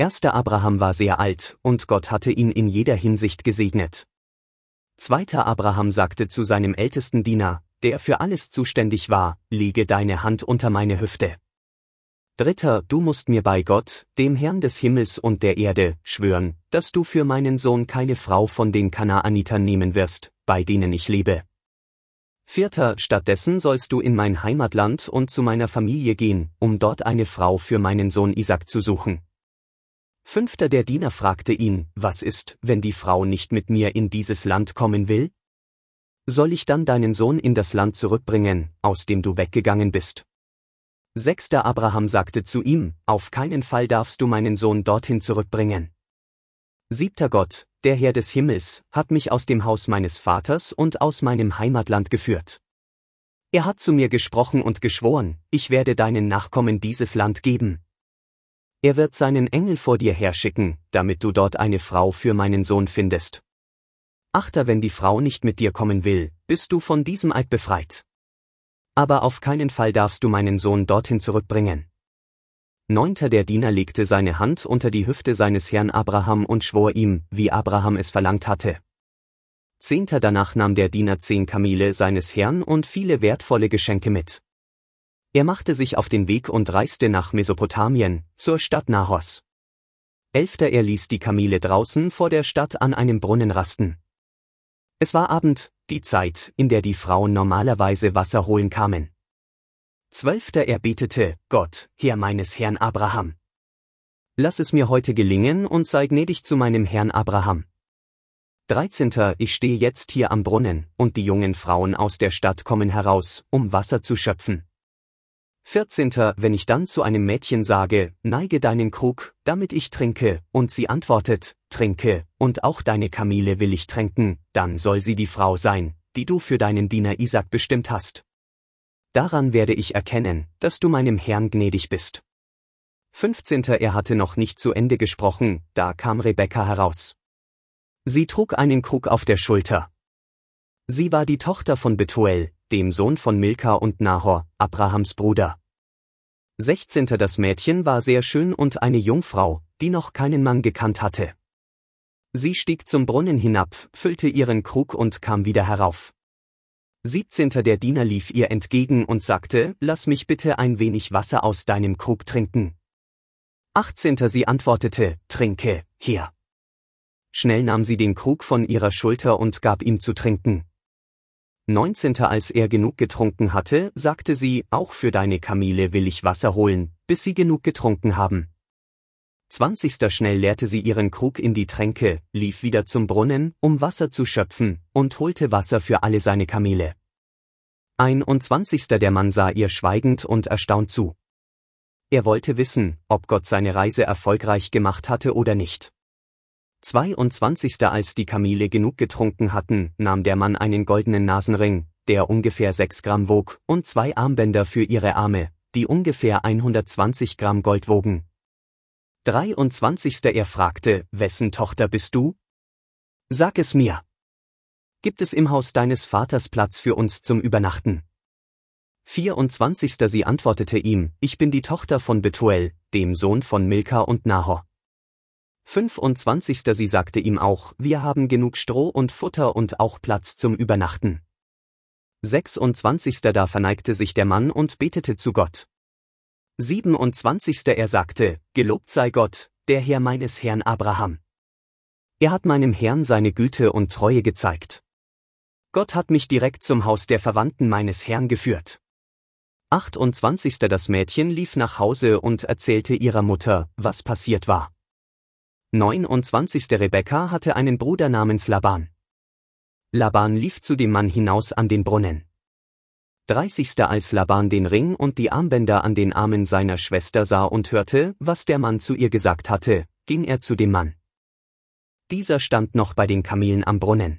1. Abraham war sehr alt, und Gott hatte ihn in jeder Hinsicht gesegnet. 2. Abraham sagte zu seinem ältesten Diener, der für alles zuständig war, lege deine Hand unter meine Hüfte. 3. Du musst mir bei Gott, dem Herrn des Himmels und der Erde, schwören, dass du für meinen Sohn keine Frau von den Kanaanitern nehmen wirst, bei denen ich lebe. 4. Stattdessen sollst du in mein Heimatland und zu meiner Familie gehen, um dort eine Frau für meinen Sohn Isaac zu suchen. 5. Der Diener fragte ihn, was ist, wenn die Frau nicht mit mir in dieses Land kommen will? Soll ich dann deinen Sohn in das Land zurückbringen, aus dem du weggegangen bist? 6. Abraham sagte zu ihm, auf keinen Fall darfst du meinen Sohn dorthin zurückbringen. 7. Gott, der Herr des Himmels, hat mich aus dem Haus meines Vaters und aus meinem Heimatland geführt. Er hat zu mir gesprochen und geschworen, ich werde deinen Nachkommen dieses Land geben. Er wird seinen Engel vor dir herschicken, damit du dort eine Frau für meinen Sohn findest. 8. Wenn die Frau nicht mit dir kommen will, bist du von diesem Eid befreit. Aber auf keinen Fall darfst du meinen Sohn dorthin zurückbringen. 9. Der Diener legte seine Hand unter die Hüfte seines Herrn Abraham und schwor ihm, wie Abraham es verlangt hatte. 10. Danach nahm der Diener 10 Kamele seines Herrn und viele wertvolle Geschenke mit. Er machte sich auf den Weg und reiste nach Mesopotamien, zur Stadt Nahos. 11. Er ließ die Kamele draußen vor der Stadt an einem Brunnen rasten. Es war Abend, die Zeit, in der die Frauen normalerweise Wasser holen kamen. 12. Er betete, Gott, Herr meines Herrn Abraham. Lass es mir heute gelingen und sei gnädig zu meinem Herrn Abraham. 13. Ich stehe jetzt hier am Brunnen, und die jungen Frauen aus der Stadt kommen heraus, um Wasser zu schöpfen. 14. Wenn ich dann zu einem Mädchen sage, neige deinen Krug, damit ich trinke, und sie antwortet, trinke, und auch deine Kamele will ich tränken, dann soll sie die Frau sein, die du für deinen Diener Isaac bestimmt hast. Daran werde ich erkennen, dass du meinem Herrn gnädig bist. 15. Er hatte noch nicht zu Ende gesprochen, da kam Rebekka heraus. Sie trug einen Krug auf der Schulter. Sie war die Tochter von Betuel, dem Sohn von Milka und Nahor, Abrahams Bruder. 16. Das Mädchen war sehr schön und eine Jungfrau, die noch keinen Mann gekannt hatte. Sie stieg zum Brunnen hinab, füllte ihren Krug und kam wieder herauf. 17. Der Diener lief ihr entgegen und sagte, lass mich bitte ein wenig Wasser aus deinem Krug trinken. 18. Sie antwortete, trinke, Herr. Schnell nahm sie den Krug von ihrer Schulter und gab ihm zu trinken. 19. Als er genug getrunken hatte, sagte sie, auch für deine Kamele will ich Wasser holen, bis sie genug getrunken haben. 20. Schnell leerte sie ihren Krug in die Tränke, lief wieder zum Brunnen, um Wasser zu schöpfen, und holte Wasser für alle seine Kamele. 21. Der Mann sah ihr schweigend und erstaunt zu. Er wollte wissen, ob Gott seine Reise erfolgreich gemacht hatte oder nicht. 22. Als die Kamele genug getrunken hatten, nahm der Mann einen goldenen Nasenring, der ungefähr 6 Gramm wog, und 2 Armbänder für ihre Arme, die ungefähr 120 Gramm Gold wogen. 23. Er fragte, wessen Tochter bist du? Sag es mir. Gibt es im Haus deines Vaters Platz für uns zum Übernachten? 24. Sie antwortete ihm, ich bin die Tochter von Betuel, dem Sohn von Milka und Nahor. 25. Sie sagte ihm auch, wir haben genug Stroh und Futter und auch Platz zum Übernachten. 26. Da verneigte sich der Mann und betete zu Gott. 27. Er sagte, gelobt sei Gott, der Herr meines Herrn Abraham. Er hat meinem Herrn seine Güte und Treue gezeigt. Gott hat mich direkt zum Haus der Verwandten meines Herrn geführt. 28. Das Mädchen lief nach Hause und erzählte ihrer Mutter, was passiert war. 29. Rebekka hatte einen Bruder namens Laban. Laban lief zu dem Mann hinaus an den Brunnen. 30. Als Laban den Ring und die Armbänder an den Armen seiner Schwester sah und hörte, was der Mann zu ihr gesagt hatte, ging er zu dem Mann. Dieser stand noch bei den Kamelen am Brunnen.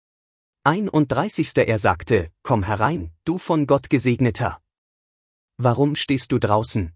31. Er sagte, komm herein, du von Gott Gesegneter. Warum stehst du draußen?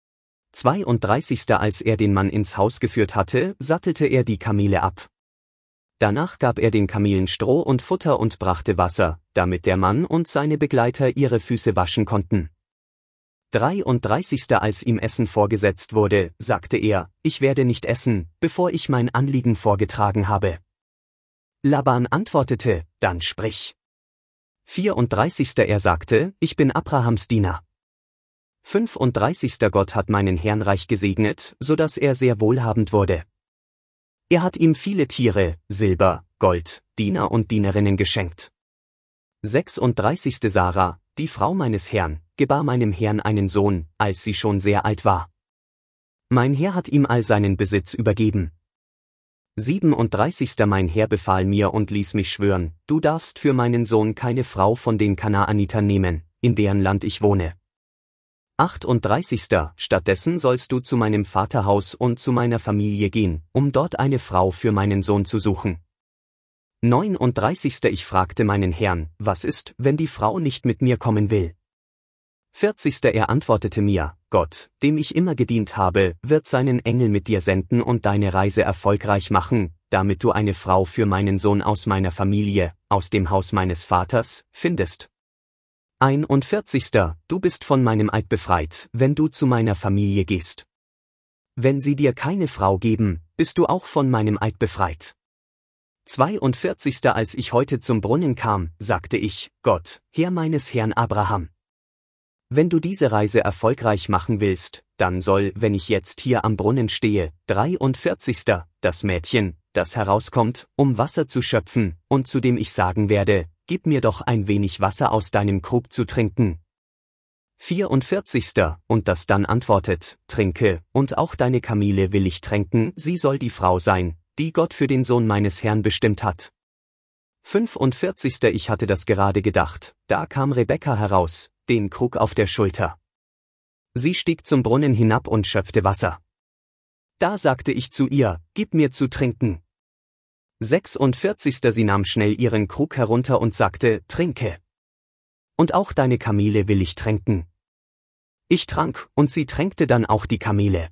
32. Als er den Mann ins Haus geführt hatte, sattelte er die Kamele ab. Danach gab er den Kamelen Stroh und Futter und brachte Wasser, damit der Mann und seine Begleiter ihre Füße waschen konnten. 33. Als ihm Essen vorgesetzt wurde, sagte er, ich werde nicht essen, bevor ich mein Anliegen vorgetragen habe. Laban antwortete, dann sprich. 34. Er sagte, ich bin Abrahams Diener. 35. Gott hat meinen Herrn reich gesegnet, so dass er sehr wohlhabend wurde. Er hat ihm viele Tiere, Silber, Gold, Diener und Dienerinnen geschenkt. 36. Sarah, die Frau meines Herrn, gebar meinem Herrn einen Sohn, als sie schon sehr alt war. Mein Herr hat ihm all seinen Besitz übergeben. 37. Mein Herr befahl mir und ließ mich schwören, du darfst für meinen Sohn keine Frau von den Kanaanitern nehmen, in deren Land ich wohne. 38. Stattdessen sollst du zu meinem Vaterhaus und zu meiner Familie gehen, um dort eine Frau für meinen Sohn zu suchen. 39. Ich fragte meinen Herrn, was ist, wenn die Frau nicht mit mir kommen will? 40. Er antwortete mir, Gott, dem ich immer gedient habe, wird seinen Engel mit dir senden und deine Reise erfolgreich machen, damit du eine Frau für meinen Sohn aus meiner Familie, aus dem Haus meines Vaters, findest. 41. Du bist von meinem Eid befreit, wenn du zu meiner Familie gehst. Wenn sie dir keine Frau geben, bist du auch von meinem Eid befreit. 42. Als ich heute zum Brunnen kam, sagte ich, Gott, Herr meines Herrn Abraham. Wenn du diese Reise erfolgreich machen willst, dann soll, wenn ich jetzt hier am Brunnen stehe, 43. das Mädchen, das herauskommt, um Wasser zu schöpfen, und zu dem ich sagen werde, gib mir doch ein wenig Wasser aus deinem Krug zu trinken. 44. Und das dann antwortet, trinke, und auch deine Kamele will ich tränken, sie soll die Frau sein, die Gott für den Sohn meines Herrn bestimmt hat. 45. Ich hatte das gerade gedacht, da kam Rebekka heraus, den Krug auf der Schulter. Sie stieg zum Brunnen hinab und schöpfte Wasser. Da sagte ich zu ihr, gib mir zu trinken. 46. Sie nahm schnell ihren Krug herunter und sagte, trinke. Und auch deine Kamele will ich tränken. Ich trank, und sie tränkte dann auch die Kamele.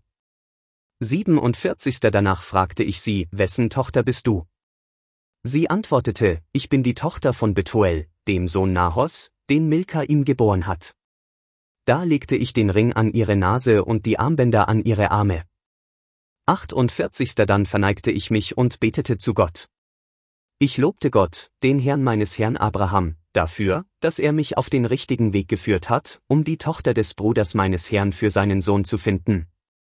47. Danach fragte ich sie, wessen Tochter bist du? Sie antwortete, ich bin die Tochter von Betuel, dem Sohn Nahors, den Milka ihm geboren hat. Da legte ich den Ring an ihre Nase und die Armbänder an ihre Arme. 48. Dann verneigte ich mich und betete zu Gott. Ich lobte Gott, den Herrn meines Herrn Abraham, dafür, dass er mich auf den richtigen Weg geführt hat, um die Tochter des Bruders meines Herrn für seinen Sohn zu finden.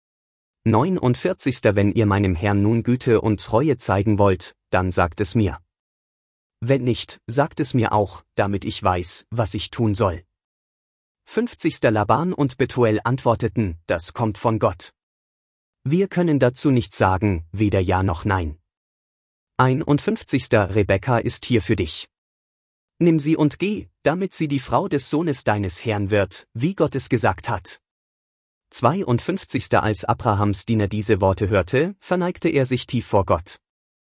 49. Wenn ihr meinem Herrn nun Güte und Treue zeigen wollt, dann sagt es mir. Wenn nicht, sagt es mir auch, damit ich weiß, was ich tun soll. 50. Laban und Betuel antworteten, das kommt von Gott. Wir können dazu nichts sagen, weder ja noch nein. 51. Rebekka ist hier für dich. Nimm sie und geh, damit sie die Frau des Sohnes deines Herrn wird, wie Gott es gesagt hat. 52. Als Abrahams Diener diese Worte hörte, verneigte er sich tief vor Gott.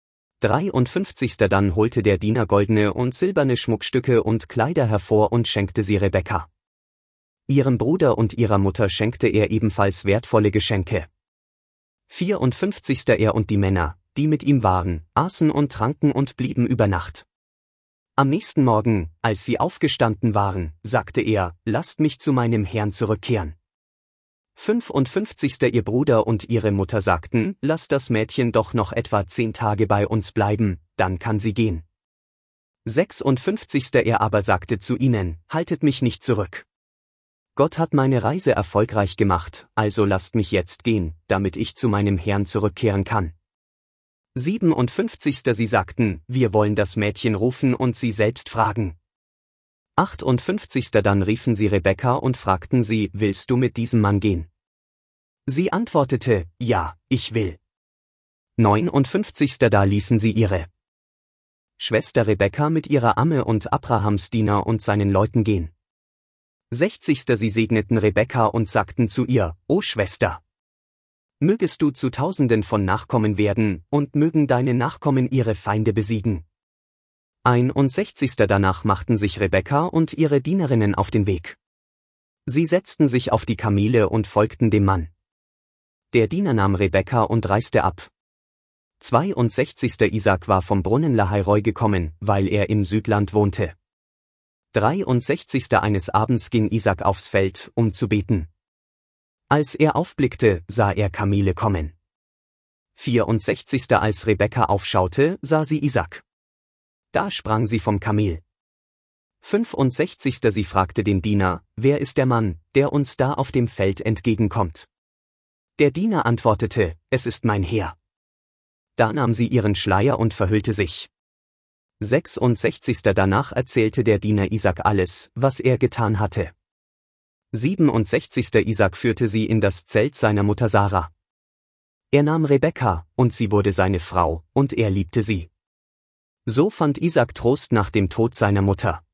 53. Dann holte der Diener goldene und silberne Schmuckstücke und Kleider hervor und schenkte sie Rebekka. Ihrem Bruder und ihrer Mutter schenkte er ebenfalls wertvolle Geschenke. 54. Er und die Männer, die mit ihm waren, aßen und tranken und blieben über Nacht. Am nächsten Morgen, als sie aufgestanden waren, sagte er, lasst mich zu meinem Herrn zurückkehren. 55. Ihr Bruder und ihre Mutter sagten, lasst das Mädchen doch noch etwa 10 Tage bei uns bleiben, dann kann sie gehen. 56. Er aber sagte zu ihnen, haltet mich nicht zurück. Gott hat meine Reise erfolgreich gemacht, also lasst mich jetzt gehen, damit ich zu meinem Herrn zurückkehren kann. 57. Sie sagten, wir wollen das Mädchen rufen und sie selbst fragen. 58. Dann riefen sie Rebekka und fragten sie, willst du mit diesem Mann gehen? Sie antwortete, ja, ich will. 59. Da ließen sie ihre Schwester Rebekka mit ihrer Amme und Abrahams Diener und seinen Leuten gehen. 60. Sie segneten Rebekka und sagten zu ihr, O Schwester! Mögest du zu Tausenden von Nachkommen werden, und mögen deine Nachkommen ihre Feinde besiegen. 61. Danach machten sich Rebekka und ihre Dienerinnen auf den Weg. Sie setzten sich auf die Kamele und folgten dem Mann. Der Diener nahm Rebekka und reiste ab. 62. Isaac war vom Brunnen Lahairoi gekommen, weil er im Südland wohnte. 63. Eines Abends ging Isaac aufs Feld, um zu beten. Als er aufblickte, sah er Kamele kommen. 64. Als Rebekka aufschaute, sah sie Isaak. Da sprang sie vom Kamel. 65. Sie fragte den Diener, wer ist der Mann, der uns da auf dem Feld entgegenkommt? Der Diener antwortete, es ist mein Herr. Da nahm sie ihren Schleier und verhüllte sich. 66. Danach erzählte der Diener Isaak alles, was er getan hatte. 67. Isaak führte sie in das Zelt seiner Mutter Sarah. Er nahm Rebekka, und sie wurde seine Frau, und er liebte sie. So fand Isaak Trost nach dem Tod seiner Mutter.